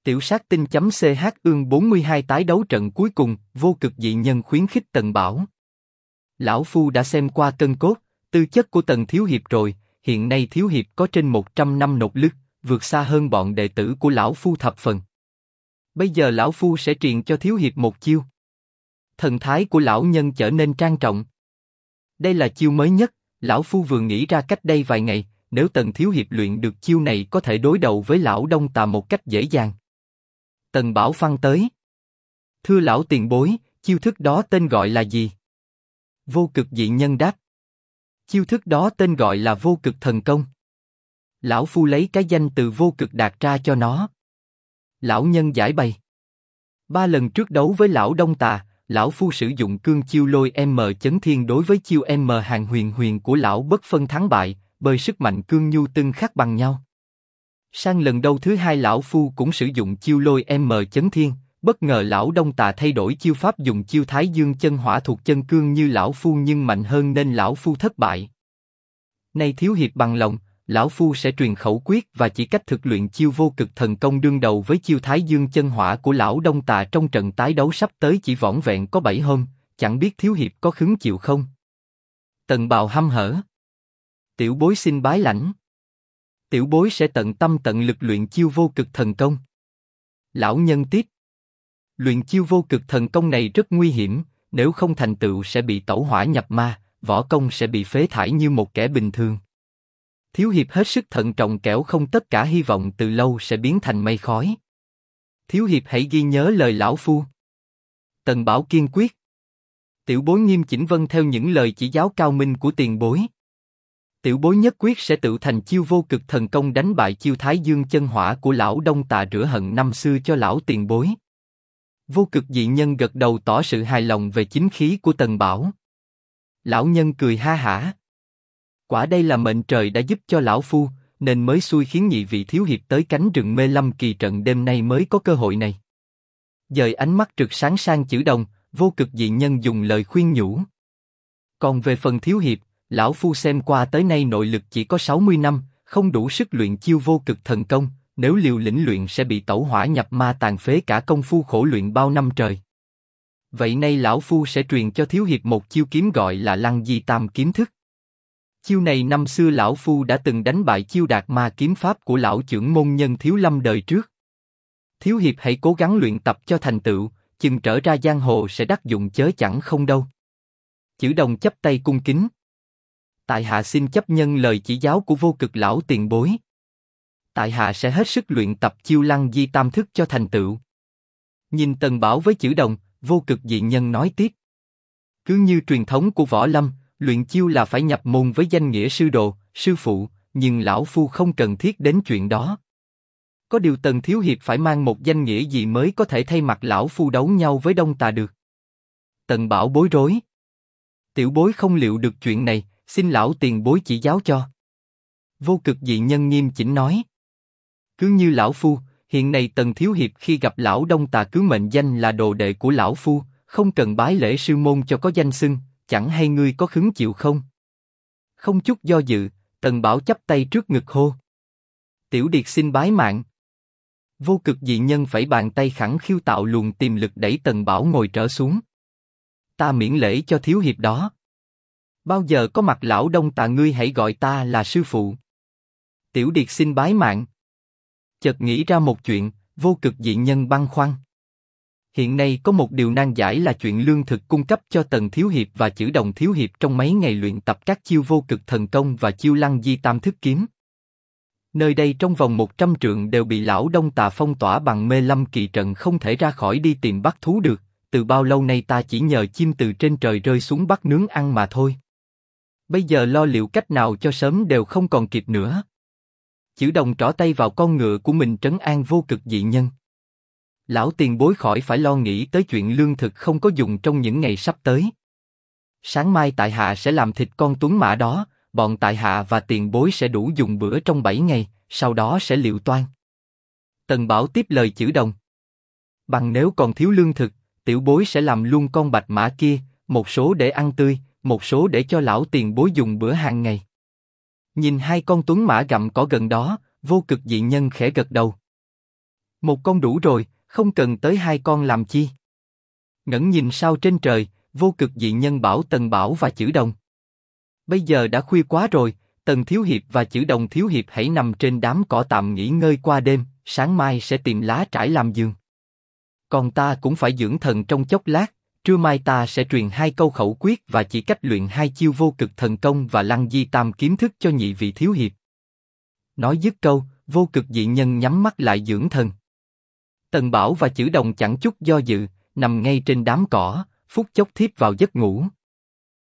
Tiểu sát tinh.ch ương 42 tái đấu trận cuối cùng, vô cực dị nhân khuyến khích Tần Bảo. Lão Phu đã xem qua cân cốt, tư chất của Tần Thiếu Hiệp rồi, hiện nay Thiếu Hiệp có trên 100 năm nột lực, vượt xa hơn bọn đệ tử của Lão Phu thập phần. Bây giờ Lão Phu sẽ truyền cho Thiếu Hiệp một chiêu. Thần thái của lão nhân trở nên trang trọng. Đây là chiêu mới nhất, Lão Phu vừa nghĩ ra cách đây vài ngày, nếu Tần Thiếu Hiệp luyện được chiêu này có thể đối đầu với Lão Đông Tà một cách dễ dàng. Tần Bảo phăng tới. Thưa lão tiền bối, chiêu thức đó tên gọi là gì? Vô cực dị nhân đáp. Chiêu thức đó tên gọi là vô cực thần công. Lão Phu lấy cái danh từ vô cực đạt ra cho nó. Lão nhân giải bày. 3 lần trước đấu với lão Đông Tà, Lão Phu sử dụng cương chiêu lôi M chấn thiên đối với chiêu M hàng huyền huyền của lão bất phân thắng bại, bởi sức mạnh cương nhu tương khắc bằng nhau. Sang lần đấu thứ hai Lão Phu cũng sử dụng chiêu lôi M chấn thiên, bất ngờ lão Đông Tà thay đổi chiêu pháp dùng chiêu Thái Dương chân hỏa thuộc chân cương như Lão Phu nhưng mạnh hơn nên Lão Phu thất bại. Nay Thiếu Hiệp bằng lòng, Lão Phu sẽ truyền khẩu quyết và chỉ cách thực luyện chiêu vô cực thần công đương đầu với chiêu Thái Dương chân hỏa của lão Đông Tà trong trận tái đấu sắp tới chỉ vỏn vẹn có 7 hôm, chẳng biết Thiếu Hiệp có khứng chịu không? Tần Bào hăm hở. Tiểu bối xin bái lãnh. Tiểu bối sẽ tận tâm tận lực luyện chiêu vô cực thần công. Lão nhân tiếp. Luyện chiêu vô cực thần công này rất nguy hiểm, nếu không thành tựu sẽ bị tẩu hỏa nhập ma, võ công sẽ bị phế thải như một kẻ bình thường. Thiếu Hiệp hết sức thận trọng kẻo không tất cả hy vọng từ lâu sẽ biến thành mây khói. Thiếu Hiệp hãy ghi nhớ lời Lão Phu. Tần Bảo kiên quyết. Tiểu bối nghiêm chỉnh vâng theo những lời chỉ giáo cao minh của tiền bối. Tiểu bối nhất quyết sẽ tự thành chiêu vô cực thần công đánh bại chiêu Thái Dương chân hỏa của lão Đông Tà rửa hận năm xưa cho lão tiền bối. Vô cực dị nhân gật đầu tỏ sự hài lòng về chính khí của Tần Bảo. Lão nhân cười ha hả. Quả đây là mệnh trời đã giúp cho Lão Phu, nên mới xui khiến nhị vị Thiếu Hiệp tới cánh rừng mê lâm kỳ trận đêm nay mới có cơ hội này. Dời ánh mắt rực sáng sang chữ đồng, vô cực dị nhân dùng lời khuyên nhủ. Còn về phần Thiếu Hiệp, Lão Phu xem qua tới nay nội lực chỉ có 60 năm, không đủ sức luyện chiêu vô cực thần công, nếu liều lĩnh luyện sẽ bị tẩu hỏa nhập ma tàn phế cả công phu khổ luyện bao năm trời. Vậy nay Lão Phu sẽ truyền cho Thiếu Hiệp một chiêu kiếm gọi là Lăng Di Tam kiếm thức. Chiêu này năm xưa Lão Phu đã từng đánh bại chiêu Đạt Ma kiếm pháp của lão trưởng môn nhân Thiếu Lâm đời trước. Thiếu Hiệp hãy cố gắng luyện tập cho thành tựu, chừng trở ra giang hồ sẽ đắc dụng chớ chẳng không đâu. Chữ đồng chắp tay cung kính. Tại hạ xin chấp nhân lời chỉ giáo của vô cực lão tiền bối. Tại hạ sẽ hết sức luyện tập chiêu Lăng Di Tam thức cho thành tựu. Nhìn Tần Bảo với chữ đồng, vô cực dị nhân nói tiếp. Cứ như truyền thống của võ lâm, luyện chiêu là phải nhập môn với danh nghĩa sư đồ, sư phụ, nhưng Lão Phu không cần thiết đến chuyện đó. Có điều Tần Thiếu Hiệp phải mang một danh nghĩa gì mới có thể thay mặt Lão Phu đấu nhau với Đông Tà được. Tần Bảo bối rối. Tiểu bối không liệu được chuyện này, xin lão tiền bối chỉ giáo cho. Vô cực dị nhân nghiêm chỉnh nói. Cứ như Lão Phu, hiện nay Tần Thiếu Hiệp khi gặp lão Đông Tà cứ mệnh danh là đồ đệ của Lão Phu, không cần bái lễ sư môn cho có danh xưng, chẳng hay ngươi có khứng chịu không? Không chút do dự, Tần Bảo chắp tay trước ngực hô. Tiểu điệt xin bái mạng. Vô cực dị nhân phẩy bàn tay khẳng khiu tạo luồng tiềm lực đẩy Tần Bảo ngồi trở xuống. Ta miễn lễ cho Thiếu Hiệp đó. Bao giờ có mặt lão Đông Tà ngươi hãy gọi ta là sư phụ. Tiểu điệt xin bái mạng. Chợt nghĩ ra một chuyện, vô cực dị nhân băn khoăn. Hiện nay có một điều nan giải là chuyện lương thực cung cấp cho Tần Thiếu Hiệp và chữ đồng Thiếu Hiệp trong mấy ngày luyện tập các chiêu vô cực thần công và chiêu Lăng Di Tam thức kiếm. Nơi đây trong vòng 100 trượng đều bị lão Đông Tà phong tỏa bằng mê lâm kỳ trận không thể ra khỏi đi tìm bắt thú được, từ bao lâu nay ta chỉ nhờ chim từ trên trời rơi xuống bắt nướng ăn mà thôi. Bây giờ lo liệu cách nào cho sớm đều không còn kịp nữa. Chữ đồng trỏ tay vào con ngựa của mình trấn an vô cực dị nhân. Lão tiền bối khỏi phải lo nghĩ tới chuyện lương thực không có dùng trong những ngày sắp tới. Sáng mai tại hạ sẽ làm thịt con tuấn mã đó, bọn tại hạ và tiền bối sẽ đủ dùng bữa trong 7 ngày, sau đó sẽ liệu toan. Tần Bảo tiếp lời chữ đồng. Bằng nếu còn thiếu lương thực, tiểu bối sẽ làm luôn con bạch mã kia, một số để ăn tươi, một số để cho lão tiền bối dùng bữa hàng ngày. Nhìn hai con tuấn mã gặm cỏ gần đó, vô cực dị nhân khẽ gật đầu. Một con đủ rồi, không cần tới hai con làm chi. Ngẩng nhìn sao trên trời, vô cực dị nhân bảo Tần Bảo và Chử Đồng. Bây giờ đã khuya quá rồi, Tần Thiếu Hiệp và Chử Đồng Thiếu Hiệp hãy nằm trên đám cỏ tạm nghỉ ngơi qua đêm, sáng mai sẽ tìm lá trải làm giường. Còn ta cũng phải dưỡng thần trong chốc lát, trưa mai ta sẽ truyền 2 câu khẩu quyết và chỉ cách luyện 2 chiêu vô cực thần công và lăng di tam kiếm thức cho nhị vị thiếu hiệp. Nói dứt câu, vô cực dị nhân nhắm mắt lại dưỡng thần. Tần Bảo và Chử Đồng chẳng chút do dự, nằm ngay trên đám cỏ, phút chốc thiếp vào giấc ngủ.